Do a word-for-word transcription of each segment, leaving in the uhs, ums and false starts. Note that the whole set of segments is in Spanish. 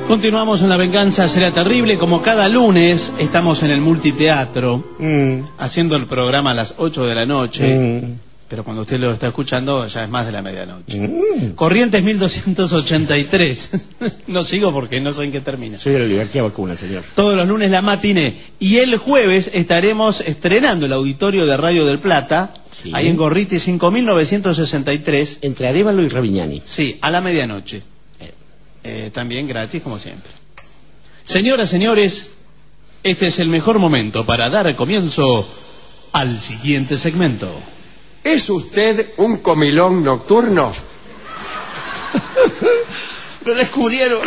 Continuamos en La Venganza Será Terrible. Como cada lunes estamos en el Multiteatro mm. haciendo el programa a las ocho de la noche. Mm. Pero cuando usted lo está escuchando ya es más de la medianoche. Mm. Corrientes mil doscientos ochenta y tres. No sigo porque no sé en qué termina. Soy de la Oligarquía Vacuna, señor. Todos los lunes la matiné. Y el jueves estaremos estrenando el auditorio de Radio del Plata. Sí. Ahí en Gorriti cinco mil novecientos sesenta y tres. Entre Arévalo y Ravignani. Sí, a la medianoche. Eh, también gratis, como siempre. Señoras, señores, este es el mejor momento para dar comienzo al siguiente segmento. ¿Es usted un comilón nocturno? Lo descubrieron.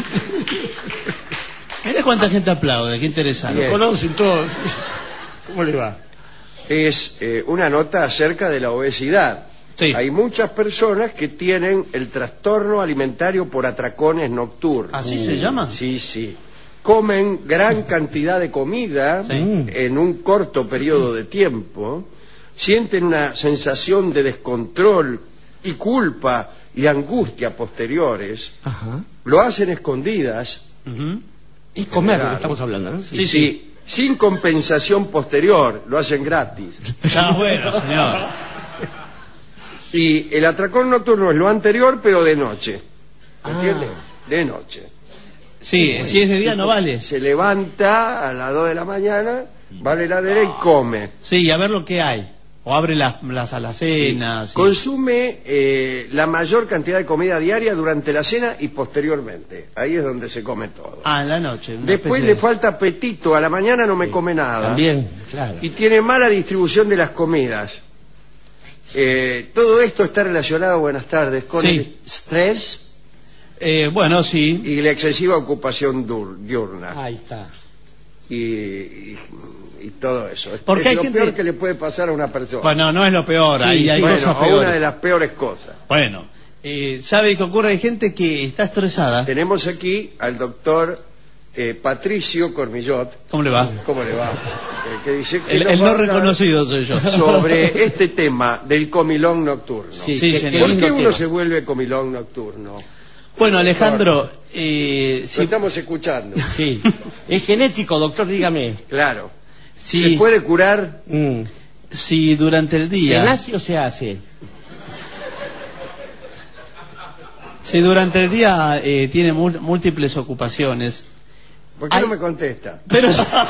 Mira cuánta gente aplaude, qué interesante. Lo conocen todos. ¿Cómo le va? Es eh, una nota acerca de la obesidad. Sí. Hay muchas personas que tienen el trastorno alimentario por atracones nocturnos. ¿Así uh, se llama? Sí, sí. Comen gran cantidad de comida sí. en un corto periodo de tiempo, sienten una sensación de descontrol y culpa y angustia posteriores, ajá. Lo hacen escondidas. Uh-huh. Y comer, lo que estamos hablando, ¿no? Sí, sí, sí. Sin compensación posterior, lo hacen gratis. Está bueno, señor. Y el atracón nocturno es lo anterior, pero de noche. ¿Entiende? Ah. De noche. Sí, bueno, si es de día no vale. Se levanta a las dos de la mañana, va a la heladera y come. Sí, y a ver lo que hay. O abre las, las alacenas. Sí. Y... Consume eh, la mayor cantidad de comida diaria durante la cena y posteriormente. Ahí es donde se come todo. Ah, en la noche. Después le de... falta apetito. A la mañana no me sí. come nada. También, claro. Y tiene mala distribución de las comidas. Eh, todo esto está relacionado, buenas tardes, con sí. el estrés. Eh, bueno, sí. Y la excesiva ocupación diurna. Ahí está. Y, y, y todo eso. Porque es hay lo gente... peor que le puede pasar a una persona. Bueno, no es lo peor. Sí, ahí sí, hay bueno, cosas peores. Una de las peores cosas. Bueno, eh, ¿sabe qué ocurre? Hay gente que está estresada. Tenemos aquí al doctor eh, Patricio Cormillot. ¿Cómo le va? ¿Cómo le va? Eh, que dice que el el no reconocido soy yo. Sobre este tema del comilón nocturno. Sí, sí, ¿Por qué uno tema. se vuelve comilón nocturno? Bueno, Alejandro, eh, si... lo estamos escuchando. Sí. Es genético, doctor, dígame. Claro. Sí. ¿Se puede curar? Mm. Si durante el día... ¿Se nace o se hace? Si durante el día eh, tiene múltiples ocupaciones... ¿Por qué Ay... no me contesta? Pero...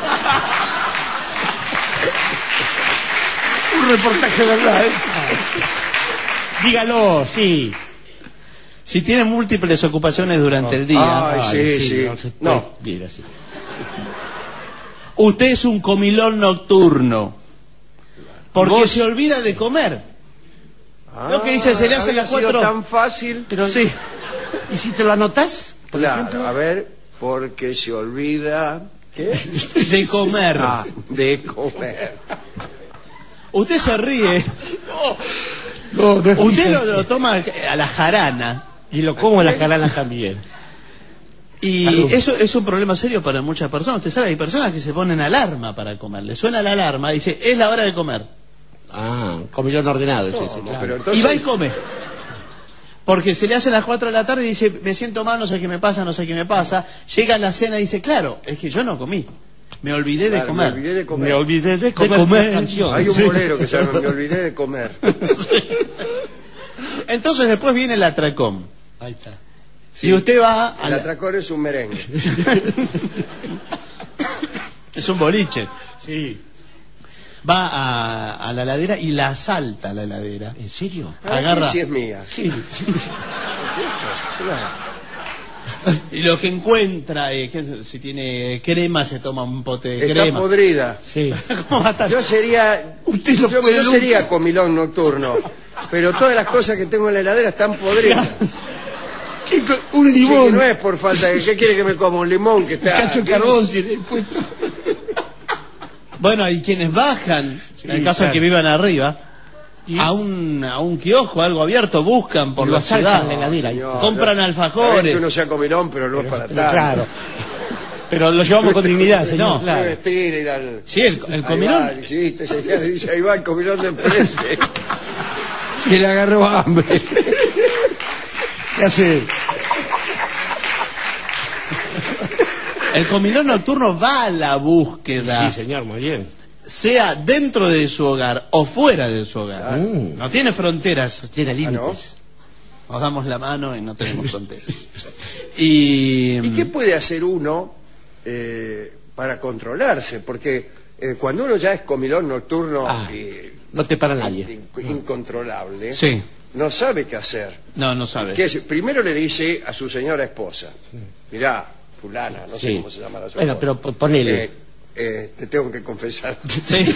Un reportaje verdad, ¿eh? Dígalo, sí. Si tiene múltiples ocupaciones durante no. el día... Ay, sí, sí. sí. No, se no. Mira, sí. Usted es un comilón nocturno. Porque ¿Vos? se olvida de comer. Ah, lo que dice, se le hace las cuatro... tan fácil. Pero sí. ¿Y si te lo anotás? Claro, ejemplo? A ver, porque se olvida... ¿Qué? De comer. Ah, de comer. Usted se ríe. No, no, no Usted lo, lo toma a la jarana. Y lo como a la jarana también. Y Salud. Eso es un problema serio para muchas personas. Usted sabe, hay personas que se ponen alarma para comer. Le suena la alarma y dice, es la hora de comer. Ah, comilón ordenado. No, sí, sí, no, claro. pero entonces... Y va y come. Porque se le hace a las cuatro de la tarde y dice, me siento mal, no sé qué me pasa, no sé qué me pasa. Llega a la cena y dice, claro, es que yo no comí. Me olvidé de claro, comer. Me olvidé de comer. Me olvidé de comer. De comer. Hay un sí. bolero que se llama Me olvidé de comer. Sí. Entonces después viene el atracón. Ahí está. Sí. Y usted va... El la... atracón es un merengue. Es un boliche. Sí. Va a, a la heladera y la asalta a la heladera. ¿En serio? Agarra... Sí, es mía. Sí. Y lo que encuentra, eh, que si tiene crema, se toma un pote de Está crema. Está podrida. Sí. ¿Cómo va a estar? Yo sería... Usted no yo puede yo sería comilón nocturno. Pero todas las cosas que tengo en la heladera están podridas. ¿Qué, un limón. Sí, no es por falta de... ¿Qué quiere que me coma? Un limón que está... Cacho de carbón tiene puesto. Bueno, hay quienes bajan, sí, en el caso claro. de que vivan arriba, ¿y? a un a un kiosco, algo abierto, buscan por la ciudad, la heladera, señor, compran no, alfajores. Que uno sea comilón, pero no es para tanto. Claro. Pero lo llevamos con dignidad, señor. No, claro. Vestir, ir al... Sí, el, el comilón. Va, sí, te dice, ahí va el comilón de empresa. Que le agarró hambre. ¿Qué hace? El comilón nocturno va a la búsqueda. Sí, señor, muy bien. Sea dentro de su hogar o fuera de su hogar. Ah. No tiene fronteras. Tiene límites. ¿Ah, no? Nos damos la mano y no tenemos fronteras. Y, ¿Y qué puede hacer uno eh, para controlarse? Porque eh, cuando uno ya es comilón nocturno Ah, y, no te para nadie. in- incontrolable, Sí. no sabe qué hacer. No, no sabe. ¿Qué hace? Primero le dice a su señora esposa, mirá, fulana, no sé Sí. cómo se llama la Bueno, pero po- ponele. Eh, eh, te tengo que confesar. Sí.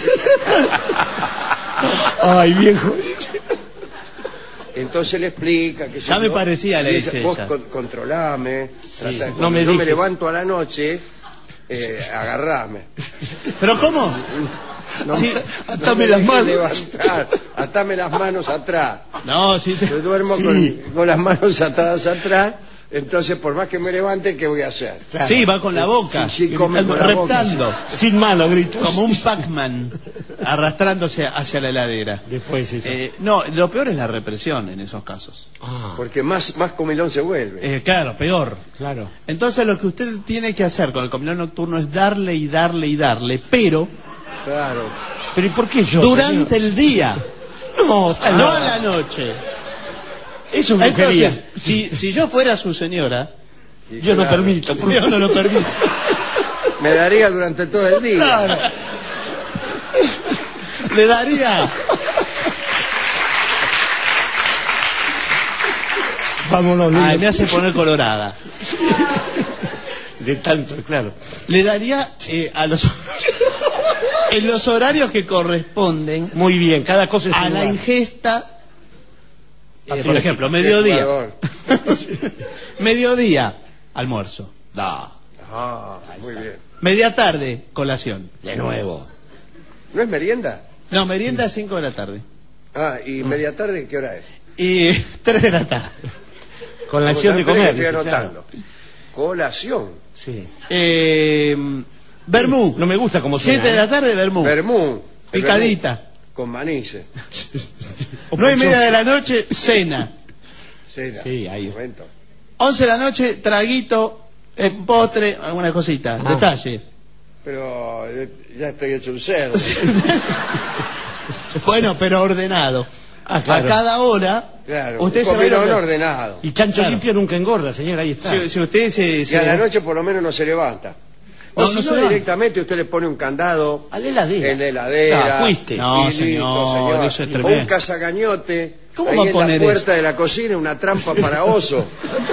Ay, viejo. Entonces le explica que Ya yo- me parecía la y dice, dice vos ella. con- controlame, tratá- no cuando me yo me dejes. levanto a la noche, eh, agarrame. ¿Pero cómo? No, Sí, no atame me las dejes manos. levantar, atame las manos atrás. No, sí. te- Yo duermo Sí. con, con las manos atadas atrás, entonces por más que me levante, ¿qué voy a hacer? Claro. Sí, va con la boca. Sí, sí, come con la boca. reptando. Sin mano, gritos. Como un Pac-Man arrastrándose hacia la heladera. Después eso. Eh, no, lo peor es la represión en esos casos. Ah, Porque más, más comilón se vuelve. Eh, claro, peor. claro. Entonces lo que usted tiene que hacer con el comilón nocturno es darle y darle y darle, pero Claro. Pero ¿y por qué yo? durante señor? el día, No, está no loco. a la noche. Eso me quería. Entonces, si, si yo fuera su señora, Sí, Yo no claro. permito. por- yo no lo permito. Me daría durante todo el día. Claro. Le daría, Vámonos, ay, niño. me hace poner colorada. De tanto, claro. Le daría eh, a los en los horarios que corresponden Muy bien, cada cosa es a un la lugar. ingesta. eh, por Patriótica. ejemplo, mediodía. Jugador. Mediodía, almuerzo. No, Ah, muy bien. Media tarde, colación. de nuevo. ¿No es merienda? No, merienda a cinco de la tarde. Ah, ¿y media tarde qué hora es? Y tres de la tarde. Con la acción de Espere comer. que estoy dice, anotando. Colación. claro. Sí. Eh, Bermú. No me gusta como Siete de la tarde, Bermú. Vermú. El Picadita. vermú Con manice. Nueve y media de la noche, cena. Cena. Sí, ahí. Un momento. Once de la noche, traguito, eh, postre, alguna cosita. Ah. Detalle. Pero eh, ya estoy hecho un cerdo. Bueno, pero ordenado. Ah, claro. A cada hora, Claro. usted un se va a ir comilón ordenando. ordenado. Y chancho Claro. limpio nunca engorda, señor, ahí está. Si, si usted se... Y se- a la noche por lo menos no se levanta. O No, si no no, se levanta. directamente usted le pone un candado A la heladera. en la heladera. Ya, fuiste. No, y listo, señor, eso es O tremendo. un cazacañote ¿Cómo ahí va a en poner la puerta eso? de la cocina, una trampa para oso.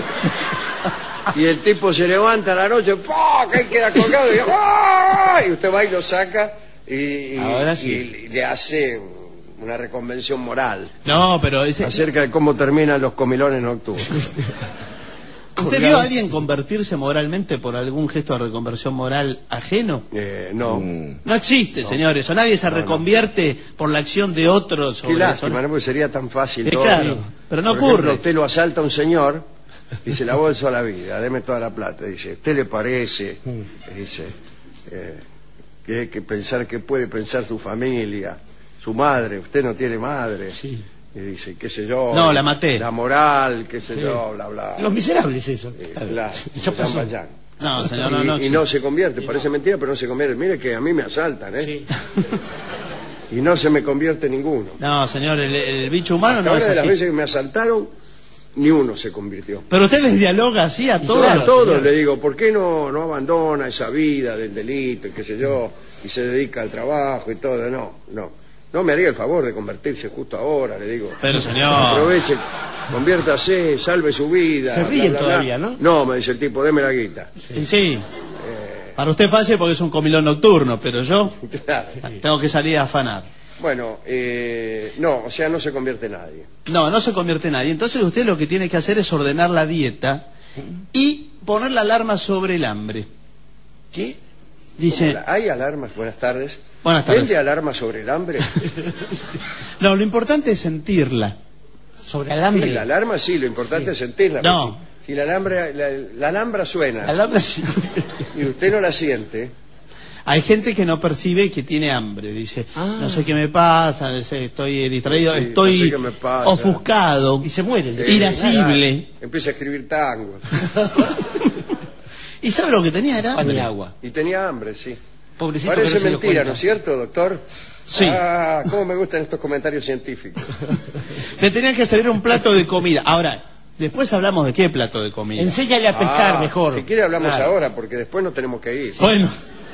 Y el tipo se levanta a la noche, ¡pah! Que ahí queda colgado y, ¡ah! Y usted va y lo saca y, y- Ahora sí. y le hace una reconvención moral No, pero ese... acerca de cómo terminan los comilones nocturnos. ¿Usted vio a alguien convertirse moralmente por algún gesto de reconversión moral ajeno? Eh, no. Mm. No existe, señores. O nadie se reconvierte por la acción de otros. Qué sobre lástima, eso. ¿no? Porque sería tan fácil Eh, todo. claro, pero no Por ejemplo, ocurre. usted lo asalta a un señor y se la bolsa a la vida, deme toda la plata. Dice, ¿usted le parece? Dice, eh, que hay que pensar que puede pensar su familia, su madre, usted no tiene madre. Sí. Y dice, qué sé yo. No, la maté. La moral, qué sé Sí. yo, bla, bla. Los miserables, eso. Eh, Claro. claro, Ya Jean pasó. Valjean. No, señor, no, y, no. y no se convierte, parece mentira, pero no se convierte. Mire que a mí me asaltan, ¿eh? Sí. Y no se me convierte ninguno. No, señor, el, el bicho humano Hasta no ahora es de las así. veces que me asaltaron, ni uno se convirtió. Pero usted les dialoga así a todos. a todos señor. le digo, ¿por qué no, no abandona esa vida del delito, y qué sé yo, y se dedica al trabajo y todo? No, no. No me haría el favor de convertirse justo ahora, le digo. Pero, señor... Aproveche, conviértase, salve su vida. Se bla, ríen bla, bla. todavía, ¿no? No, me dice el tipo, deme la guita. Sí, sí. Eh, Para usted fácil porque es un comilón nocturno, pero yo claro. tengo que salir a afanar. Bueno, eh, no, o sea, no se convierte nadie. No, no se convierte en nadie. Entonces usted lo que tiene que hacer es ordenar la dieta y poner la alarma sobre el hambre. ¿Qué? Dice, ¿Hay alarmas? Buenas tardes. buenas tardes. ¿Vende alarmas sobre el hambre? No, lo importante es sentirla. Sobre el hambre. Sí, la alarma sí, lo importante es sentirla. No. porque Si la alhambra, la, la alhambra suena La alarma sí. y usted no la siente, Hay gente que no percibe que tiene hambre. Dice, Ah. no sé qué me pasa, no sé, estoy distraído, Sí, no estoy sé qué me pasa. ofuscado, Y se muere. eh, irascible. nada, empieza a escribir tango. ¿Y sabe lo que tenía? Era Pan y hambre. agua. Y tenía hambre, sí. Pobrecito Parece que no se dio mentira, cuenta. ¿no es cierto, doctor? Sí. Ah, cómo me gustan estos comentarios científicos. Le tenían que servir un plato de comida. Ahora, después hablamos de qué plato de comida. Enséñale a pescar Ah, mejor. Si quiere hablamos Claro. ahora, porque después nos tenemos que ir. Bueno.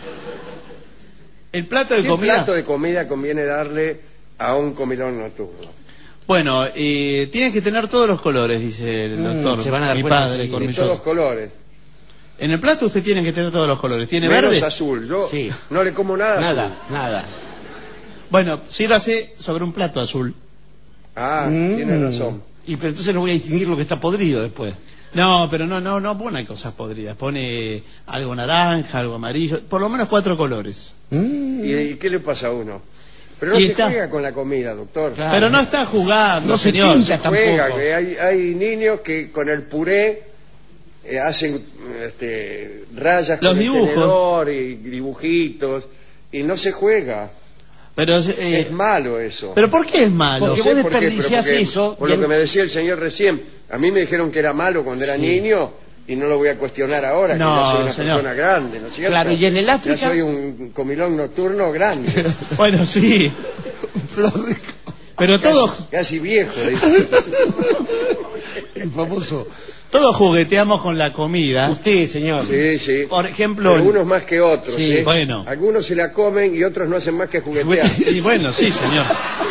El plato de ¿Qué comida. plato de comida conviene darle a un comilón nocturno? Bueno, eh, tiene que tener todos los colores, dice el Mm, doctor. se van a dar mi cuenta padre, enseguida. con De mi todos yo. colores. En el plato usted tiene que tener todos los colores. ¿Tiene Menos verde? azul. Yo Sí. no le como nada Nada, azul. nada. Bueno, sírvase sobre un plato azul. Ah, Mm. tiene razón. Y pero entonces no voy a distinguir lo que está podrido después. No, pero no, no, no pone cosas podridas. Pone algo naranja, algo amarillo. Por lo menos cuatro colores. ¿Y, y qué le pasa a uno? Pero no Y se está- juega con la comida, doctor. Claro. Pero no está jugando, No se señor. pinta. Juega, tampoco. que hay, hay niños que con el puré eh, hacen este, rayas Los con dibujos. el tenedor y dibujitos y no se juega. Pero, eh, Es malo eso. pero ¿por qué es malo? Porque No sé vos por qué, pero desperdiciás porque- eso Por y lo en- que me decía el señor recién, a mí me dijeron que era malo cuando era niño y no lo voy a cuestionar ahora, No, que ya soy una señor. persona grande, ¿no es cierto? Claro, y en el África- Ya soy un comilón nocturno grande, Bueno, sí. Pero todos, casi viejo. dice. El famoso. todos jugueteamos con la comida. Usted, señor. Sí, sí. Por ejemplo, Pero unos más que otros, Sí, ¿eh? bueno. Algunos se la comen y otros no hacen más que juguetear. y bueno, sí, señor.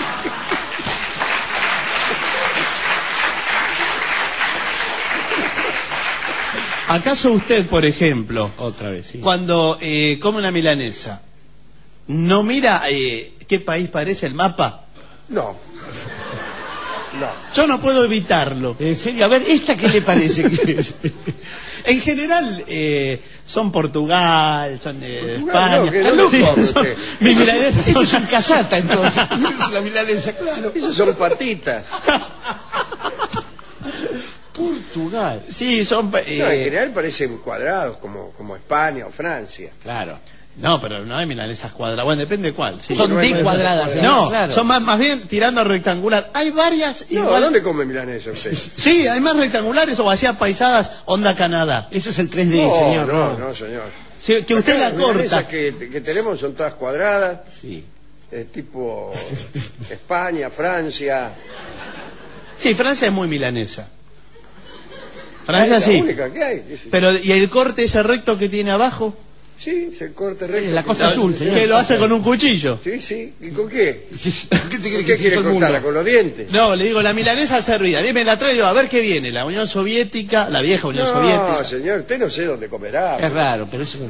¿Acaso usted, por ejemplo, Otra vez, sí. cuando eh, come una milanesa, no mira eh, qué país parece el mapa? No. No. Yo no puedo evitarlo. En serio, a ver, ¿esta qué le parece que es? En general eh, son Portugal, son eh, Portugal, no, España. que no Sí, lo come son- usted. mis milanesas Eso son- es un casata, entonces. Es la milanesa, claro. Esos son patitas. Portugal. Sí, son... eh, No, en general parecen cuadrados, como, como España o Francia. Claro. no, pero no hay milanesas cuadradas. Bueno, depende cuál. Sí. Son no hay de milanesas cuadradas. cuadradas. No, claro. son más, más bien tirando a rectangular. Hay varias No, igual. ¿dónde come milanesa usted? Sí, hay más rectangulares o así paisadas, onda Canadá. Eso es el tres D, no, señor. no, no, señor. Sí, que usted Acá la las milanesas corta. que, que tenemos son todas cuadradas, Sí. eh, tipo España, Francia. Sí, Francia es muy milanesa. Ah, Francia es la sí. única que hay. Sí, sí. Pero, ¿y el corte ese recto que tiene abajo? Sí, se corta recto. la Costa Azul, señor. Que lo hace con un cuchillo. Sí, sí. ¿Y con qué? ¿Qué te ¿Con crees qué que quiere todo el cortarla? mundo? ¿Con los dientes? No, le digo, la milanesa servida. Dime la trae y digo, a ver qué viene. La Unión Soviética, la vieja Unión No, Soviética. señor, usted no sé dónde comerá. Es raro, pero eso...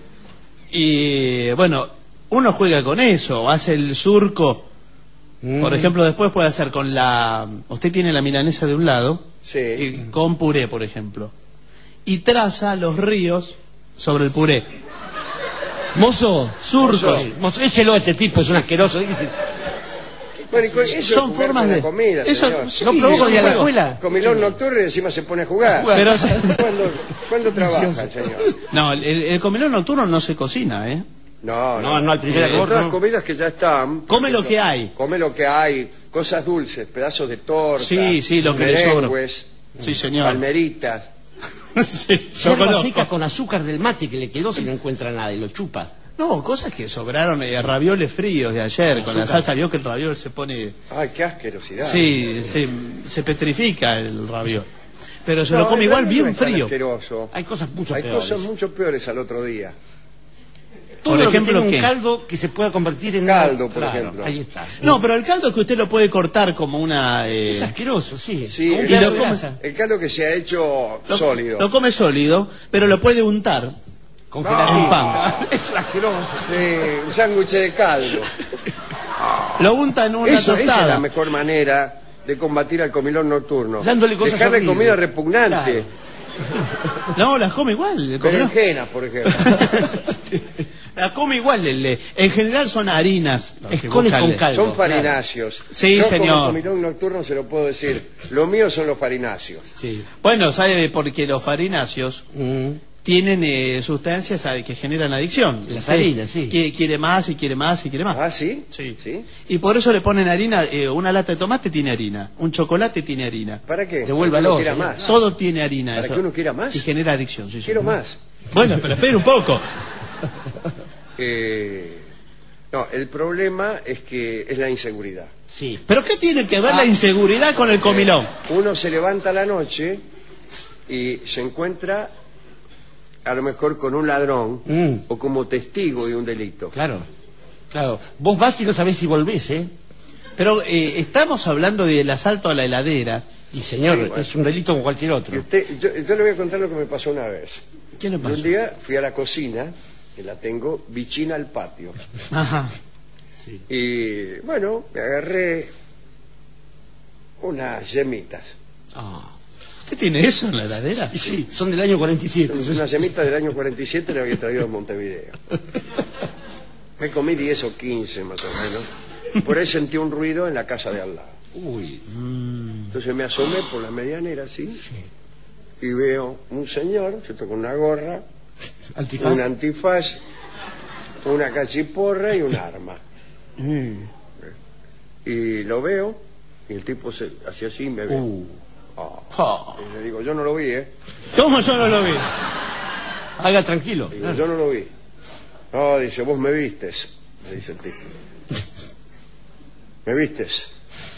Y bueno, uno juega con eso, hace el surco. Por Mm. ejemplo, después puede hacer con la... Usted tiene la milanesa de un lado, Sí. y con puré, por ejemplo. Y traza los ríos sobre el puré. Mozo, Surco. Mozo. Sí, mozo, échelo a este tipo, es un asqueroso. Dice, Bueno, y con- eso Son es jugar formas con la de... comida, eso, señor. sí, ¿no probó son con ir a la juegos. escuela? Comilón nocturno y encima se pone a jugar. Pero, ¿Cuándo, ¿cuándo trabaja, señor? no, el, el comilón nocturno no se cocina, ¿eh? No, No, no, al primer Eh, horno. otras comidas que ya están. Come lo que hay. Come lo que hay, cosas dulces, pedazos de torta. Sí, sí, lo que le sobra. merengues, Sí, señor. palmeritas. Sí, yo yerba conozco. seca con azúcar del mate que le quedó si no encuentra nada y lo chupa. No, cosas que sobraron, eh, ravioles fríos de ayer, con la Azúcar. salsa, vio que el raviol se pone... Ay, qué asquerosidad. Sí, se, se petrifica el raviol. Pero se No, lo come en igual realidad no bien es tan frío. asqueroso. Hay cosas mucho Hay peores. cosas mucho peores al otro día. Todo Por lo ejemplo, que tenga ¿qué? un caldo que se pueda convertir en Caldo, una- por Claro, ejemplo. Ahí está. No, pero el caldo es que usted lo puede cortar como una... eh, Es asqueroso, sí. Sí, Como un y pedazo lo de come- grasa. El caldo que se ha hecho lo, sólido. lo come sólido, pero lo puede untar. Con No. gelatina. En pan. Es asqueroso. Sí, un sándwich de caldo. Lo unta en una Eso, esa es la tostada. mejor manera de combatir al comilón nocturno. Dándole cosas Dejarle horribles. comida repugnante. Claro. No, las come igual. el comilón. Berenjenas, por ejemplo. Las come igual. el- el- en general son harinas. los que Escones buscan con el- caldo. Son farináceos. Sí, Yo señor. como comilón nocturno se lo puedo decir. Lo mío son los farináceos. Sí. Bueno, ¿sabe? Porque los farináceos Mm. tienen eh, sustancias a- que generan adicción. Las Usted harinas, sí. Quiere, quiere más y quiere más y quiere más. ¿Ah, sí? Sí. ¿Sí? Y por eso le ponen harina, eh, una lata de tomate tiene harina, un chocolate tiene harina. ¿Para qué? Devuélvalo, Para que uno quiera señor. más. Todo tiene harina. Para eso. que uno quiera más. Y genera adicción, sí, Quiero señor. más. Bueno, pero espere un poco. Eh, no, el problema es que es la inseguridad. Sí. ¿Pero qué tiene que ver Ah. la inseguridad con el comilón? Uno se levanta a la noche y se encuentra a lo mejor con un ladrón Mm. o como testigo de un delito. Claro, claro. Vos vas y no sabés si volvés, ¿eh? Pero eh, estamos hablando del asalto a la heladera. Y señor, Sí, bueno. es un delito como cualquier otro. Y usted, yo, yo le voy a contar lo que me pasó una vez. ¿Qué le Y pasó? un día fui a la cocina, que la tengo vichina al patio. Ajá. Sí. Y bueno, me agarré unas yemitas. Ah. ¿Usted tiene eso en la heladera? Y sí, son del año cuarenta y siete. Unas yemitas del año cuarenta y siete le había traído a Montevideo. Me comí diez o quince más o menos. Por ahí sentí un ruido en la casa de al lado. Uy. Entonces me asomé por la medianera así y veo un señor, ¿cierto?, con una gorra, Antifaz. un antifaz, una cachiporra y un arma. Mm. Y lo veo y el tipo se hacía así y me ve. Uh. Ah. Ja. Y le digo, yo no lo vi, ¿eh? ¿Cómo yo no lo vi? Haga tranquilo. Digo, yo no lo vi. No, dice, vos me vistes, me dice el tipo. ¿Me vistes?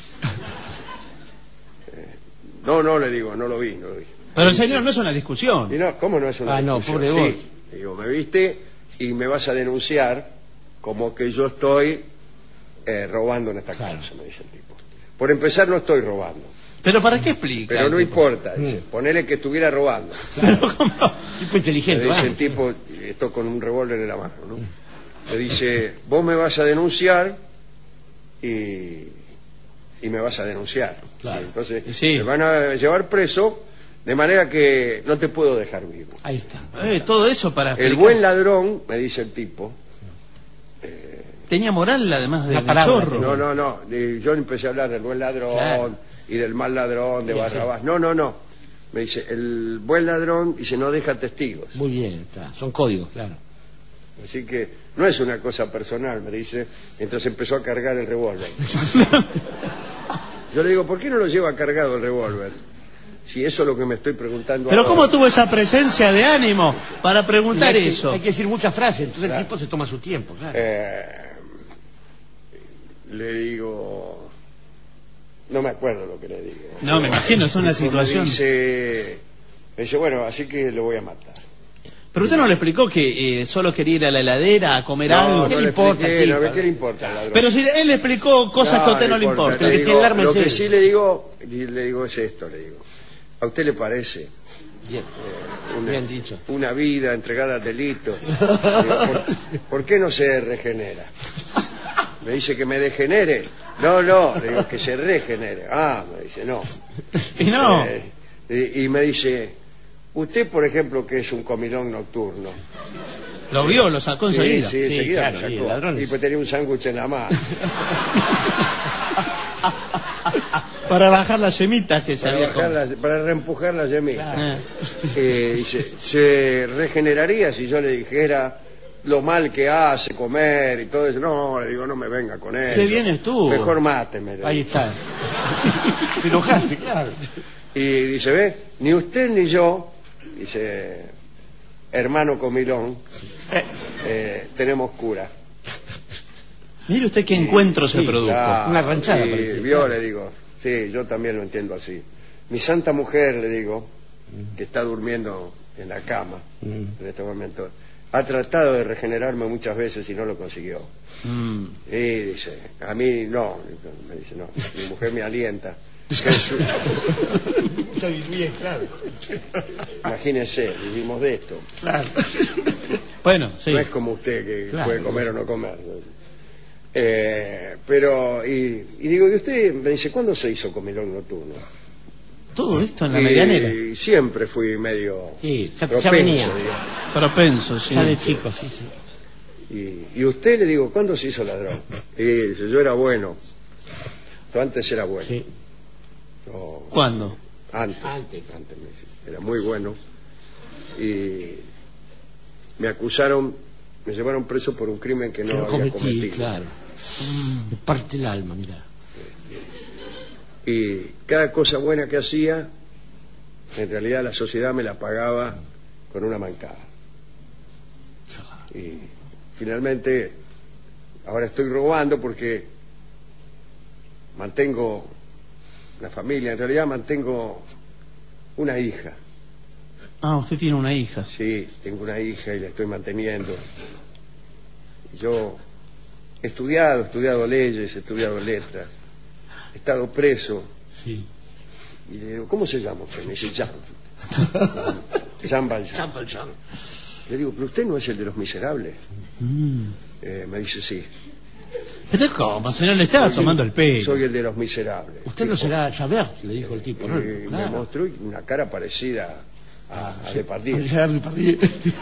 Eh, no, no, le digo, no lo vi, no lo vi. Pero señor, no es una discusión. Y no, ¿cómo no es una Ah, no, discusión? pobre vos. Sí, le digo, me viste y me vas a denunciar como que yo estoy eh, robando en esta Claro. casa, me dice el tipo. Por empezar, no estoy robando. ¿Pero para qué explica? Pero no el tipo? importa, dice, Mm. ponele que estuviera robando. Pero ¿cómo? Tipo Me inteligente. dice ¿va? el tipo, esto con un revólver en la mano, ¿no? Me dice, vos me vas a denunciar y, y me vas a denunciar. Claro. Y entonces Sí. me van a llevar preso, de manera que no te puedo dejar vivo. Ahí está. Eh, todo eso para El explicar. buen ladrón, me dice el tipo, Tenía moral además de Una de palabra chorro. no, no, no, y yo empecé a hablar del buen ladrón Claro. y del mal ladrón, de Sí, Barrabás. No, no, no. Me dice, el buen ladrón dice, no deja testigos. Muy bien, está. Son códigos, claro. Así que no es una cosa personal, me dice. Entonces empezó a cargar el revólver. Yo le digo, ¿por qué no lo lleva cargado el revólver? Si eso es lo que me estoy preguntando Pero ahora. ¿cómo tuvo esa presencia de ánimo para preguntar Y hay que- eso? Hay que decir muchas frases, entonces Claro. el tipo se toma su tiempo, claro. Eh, le digo... No me acuerdo lo que le digo. No, me imagino, es una Y situación. Me dice, me dice, bueno, así que lo voy a matar. Pero usted no le explicó que eh, solo quería ir a la heladera a comer No, algo. ¿Qué no le importa, expliqué, chico? no, ¿qué le importa al ladrón? Pero si él le explicó cosas que a usted no le importan. Pero Le que digo, tiene el arma en lo que serio. sí le digo, y le digo es esto, le digo. ¿A usted le parece Bien, una, bien dicho. una vida entregada al delito? Digo, ¿por, por qué no se regenera? Me dice que me degenere. No, no, le digo que se regenere. Ah, me dice, no. Y no. Eh, y, y me dice, usted, por ejemplo, que es un comilón nocturno. Lo vio, lo sacó Sí, enseguida. sí, Sí, enseguida claro, me y sacó. el ladrón Y es- pues tenía un sándwich en la mano. Para bajar las semitas que se Para, había bajar comido. las- para reempujar las yemitas. Eh. Eh, dice, ¿se regeneraría si yo le dijera lo mal que hace comer y todo eso? No, le digo, no me venga con él. Qué bien estuvo. Mejor máteme. le Ahí digo. está. Te enojaste, claro. Y dice, ve, ni usted ni yo, dice, hermano comilón, eh, tenemos cura. Mire usted qué encuentro se sí, produjo. Claro, Una ranchada y parece, vio, claro. le digo, sí, yo también lo entiendo así. Mi santa mujer, le digo, que está durmiendo en la cama Mm. en este momento, ha tratado de regenerarme muchas veces y no lo consiguió. Mm. Y dice, a mí no, me dice, no, mi mujer me alienta. Jesús, Está bien, claro. imagínense, vivimos de esto. Claro. Bueno, sí. No es como usted que Claro. puede comer o no comer. Eh, pero, y, y digo, y usted me dice, ¿cuándo se hizo comilón nocturno? Todo esto en la Y medianera. siempre fui medio Sí, ya- ya propenso, venía. digo. Propenso, sí. Ya de chico, sí, sí. Y, y usted, le digo, ¿cuándo se hizo ladrón? Y dice, yo era bueno. Yo antes era bueno. Sí. Yo- ¿Cuándo? Antes. Antes. Antes me dice, era muy bueno. Y me acusaron, me llevaron preso por un crimen que no Que lo había cometí, cometido. claro. Me parte el alma, mira. Y cada cosa buena que hacía, en realidad la sociedad me la pagaba con una mancada. Y finalmente, ahora estoy robando porque mantengo una familia, en realidad mantengo una hija. Ah, usted tiene una hija. Sí, tengo una hija y la estoy manteniendo. Yo he estudiado, he estudiado leyes, he estudiado letras, he estado preso. Sí. Y le digo, ¿cómo se llama usted? Me dice, Jean. Jean Valjean. Jean Valjean. Le digo, ¿pero usted no es el de Los Miserables? Mm. Eh, me dice, sí. ¿Pero cómo, señor? Le estaba Soy tomando el, el pelo. Soy el de Los Miserables. Usted no Dijo, será Javert, le dijo el tipo, ¿no? eh, Claro. Me mostró una cara parecida a, a Sí. Depardieu. A Depardieu.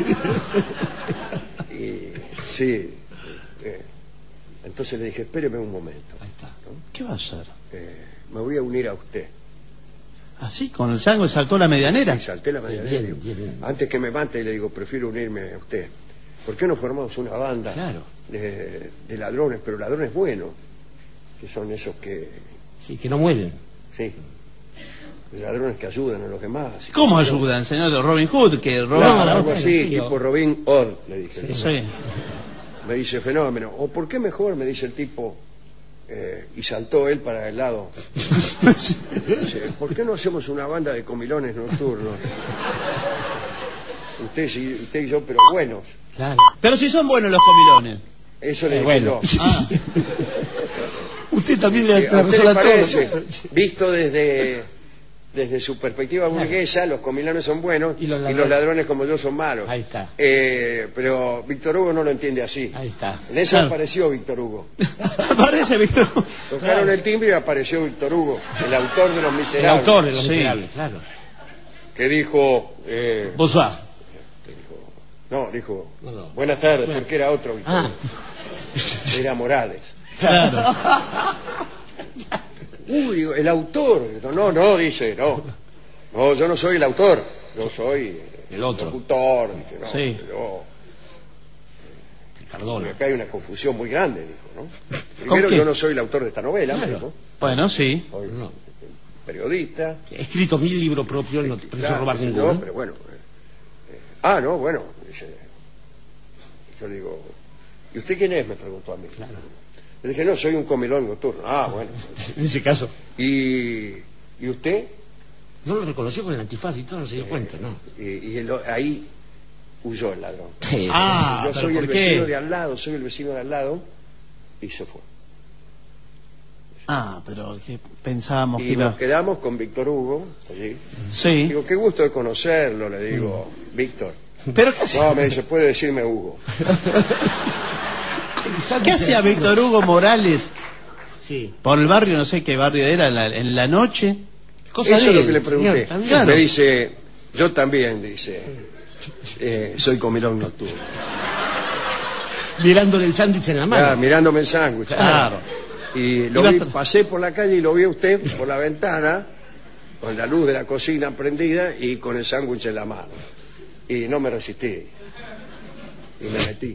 Y sí. eh, entonces le dije, espéreme un momento. Ahí está. ¿no? ¿Qué va a hacer? Eh, me voy a unir a usted. ¿Así? ¿Con el sangre saltó la medianera? Y salté la medianera. Bien, digo, bien, bien. Antes que me mate, le digo, prefiero unirme a usted. ¿Por qué no formamos una banda Claro. de, de ladrones, pero ladrones buenos? Que son esos que, Sí, que no mueren. sí, de ladrones que ayudan a los demás. ¿Cómo ayudan, señor Robin Hood, que roba Claro, para algo otro? así, sí, tipo o- Robin Hood, le dije. ¿no? Sí. Me dice, fenómeno. ¿O por qué mejor? Me dice el tipo. Eh, y saltó él para el lado. Dice, ¿por qué no hacemos una banda de comilones nocturnos? Usted, y- usted y yo, pero buenos. Claro. Pero si son buenos los comilones. Eso le Eh, dije bueno. yo. Ah, Usted también Sí, ¿a usted le parece? Visto desde, desde su perspectiva Claro. burguesa, los comilones son buenos Y los y ladrones- los ladrones como yo son malos. Ahí está. Eh, pero Víctor Hugo no lo entiende así. Ahí está. En eso Claro. apareció Víctor Hugo. parece, Víctor. Tocaron el timbre y apareció Víctor Hugo, el autor de Los El Miserables. autor de Los Sí. Miserables, claro. Que dijo... eh, Bonsoir. no, dijo... No, no. Buenas tardes, Bueno. porque era otro Víctor Ah, Hugo. Era Morales. Claro. Uy, digo, el autor. No, no, dice, no. No, yo no soy el autor. Yo soy el otro, locutor. Dice, no, Sí. yo- Cardona. acá hay una confusión muy grande, dijo, ¿no? ¿Con Primero, qué? yo no soy el autor de esta novela, me Claro. dijo. Bueno, sí. Soy No. periodista. He escrito mil libros propios, no pienso Claro, robar dice, ninguno. no, pero bueno. eh, eh, ah, no, bueno. Dice, yo le digo, ¿y usted quién es? Me preguntó a mí. Claro. Le dije, no, soy un comilón nocturno. Ah, bueno. En ese caso. ¿Y, y usted? No lo reconoció con el antifaz y todo, no se dio cuenta, ¿no? Y, y el- ahí huyó el ladrón. Sí. Ah, yo ¿pero soy por el qué? vecino de al lado, soy el vecino de al lado, y se fue. Ah, pero que pensábamos que Y nos iba... quedamos con Víctor Hugo allí. Sí. Digo, qué gusto de conocerlo, le digo, Víctor. ¿Pero qué hacía, No, me dice, puede decirme Hugo. ¿qué hacía Víctor Hugo Morales Sí. por el barrio, no sé qué barrio era, en la, en la noche? Cosa Eso de es lo él, que le señor, pregunté. está bien. Claro. Me dice, yo también, dice, eh, soy comilón nocturno. Mirándole el sándwich en la mano. Ah, mirándome el sándwich. Claro. Y lo Iba vi, a tra- pasé por la calle y lo vi a usted por la ventana, con la luz de la cocina prendida y con el sándwich en la mano. Y no me resistí. Y me metí.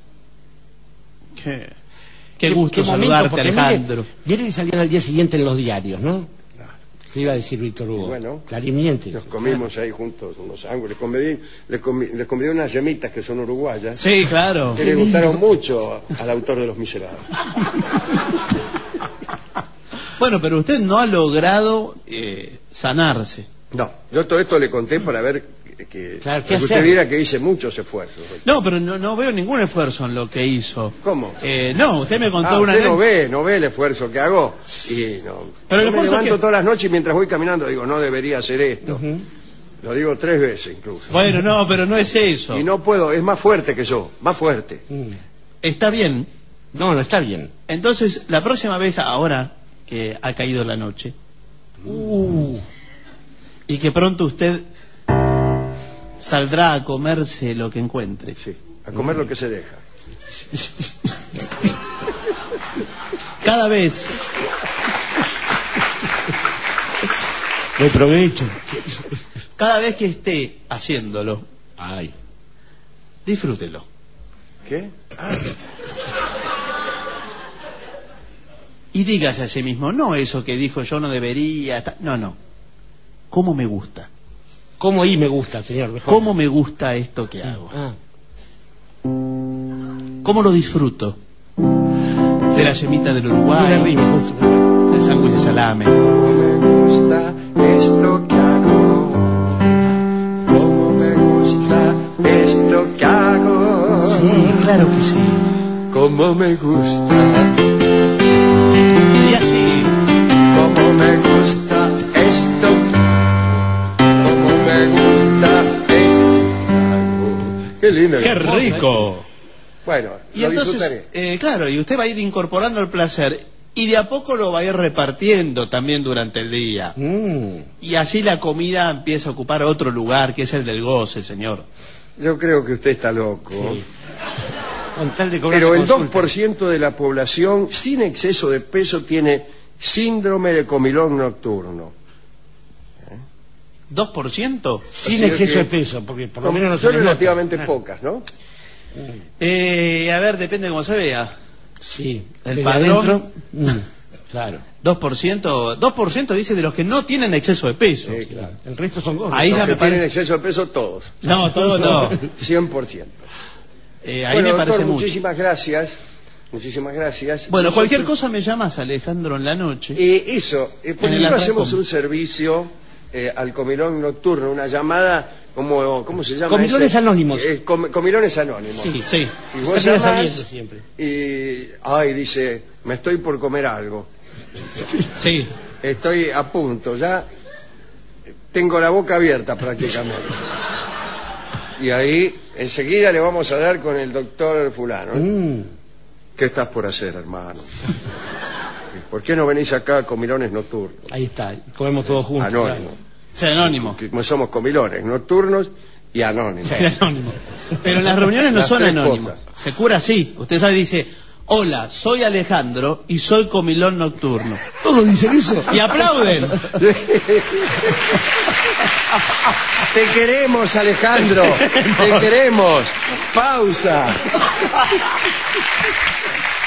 Qué, qué gusto momento, saludarte, porque Alejandro. Mire, mire que salían al día siguiente en los diarios, ¿no? Claro. Se iba a decir Víctor Hugo. Y bueno, Clarimiente. Nos comimos ahí juntos unos sándwiches. Les comí, les comí, les comí unas yemitas que son uruguayas, Sí, claro. que le gustaron mucho al autor de Los Miserables. Bueno, pero usted no ha logrado eh, sanarse. No, yo todo esto le conté para ver que, que, Claro, ¿qué que usted hacer? viera que hice muchos esfuerzos. No, pero no, no veo ningún esfuerzo en lo que hizo. ¿Cómo? Eh, no, usted me contó Ah, una usted no anécdota- ve, no ve el esfuerzo que hago. Y no. Pero el Yo me esfuerzo levanto que- todas las noches y mientras voy caminando digo, no debería hacer esto. Ujú. Lo digo tres veces incluso. Bueno, no, pero no es eso. Y no puedo, es más fuerte que yo, más fuerte. Mm. Está bien. No, no está bien. Entonces, la próxima vez, ahora que ha caído la noche, Uh, y que pronto usted saldrá a comerse lo que encuentre. Sí, a comer lo que se deja. Cada vez, de provecho. cada vez que esté haciéndolo, Ay. disfrútelo. ¿Qué? Ah, Y dígase a sí mismo, no eso que dijo yo no debería, ta- no, no. ¿Cómo me gusta? ¿Cómo ahí me gusta, señor? Mejor. ¿Cómo me gusta esto que hago? Ah. ¿Cómo lo disfruto? De la yemita del Uruguay, del sándwich de salame. Me gusta esto que hago, cómo me gusta esto que hago. Sí, claro que sí. Cómo me gusta. Y así. Cómo me gusta esto. Cómo me gusta esto. Qué lindo. ¡Qué rico! Bueno, Y lo entonces, disfrutaré. eh, claro, y usted va a ir incorporando el placer y de a poco lo va a ir repartiendo también durante el día. Mm. Y así la comida empieza a ocupar otro lugar, que es el del goce, señor. Yo creo que usted está loco. Sí. Con tal de cobrar Pero la el dos consulta. por ciento de la población sin exceso de peso tiene síndrome de comilón nocturno. ¿dos por ciento? Sin Así exceso que- de peso, porque por lo No, menos no se son le nota. relativamente Ah, pocas, ¿no? Eh, a ver, depende de cómo se vea. Sí, El de padrón. adentro, mm, claro. dos por ciento, dos por ciento dice de los que no tienen exceso de peso. Sí, claro. El resto son gordos. Ahí Los ya que me parece- tienen exceso de peso, todos. No, todo no. cien por ciento. Eh, ahí Bueno, me parece doctor, mucho. muchísimas gracias. Muchísimas gracias. Bueno, Nosotros- cualquier cosa me llamas, Alejandro, en la noche. Eh, eso, eh, ¿por En qué el no atracón. hacemos un servicio eh, al comilón nocturno? Una llamada, como, ¿cómo se llama? Comilones ese? anónimos. Eh, com- comilones anónimos. Sí, Sí. Y vos termina llamás saliendo siempre. y, ay, dice, me estoy por comer algo. Sí. Estoy a punto, ya tengo la boca abierta prácticamente. Y ahí, enseguida le vamos a dar con el doctor fulano. ¿eh? Mm. ¿Qué estás por hacer, hermano? ¿Por qué no venís acá a comilones nocturnos? Ahí está, comemos todos juntos. Anónimos. Sí, anónimo. Que como somos comilones nocturnos y anónimos. Sí, anónimo. Pero en las reuniones no Las son tres anónimos. cosas. Se cura así. Usted sabe, dice, hola, soy Alejandro y soy comilón nocturno. Todos dicen eso. Y aplauden. Te queremos, Alejandro. Te queremos. Pausa.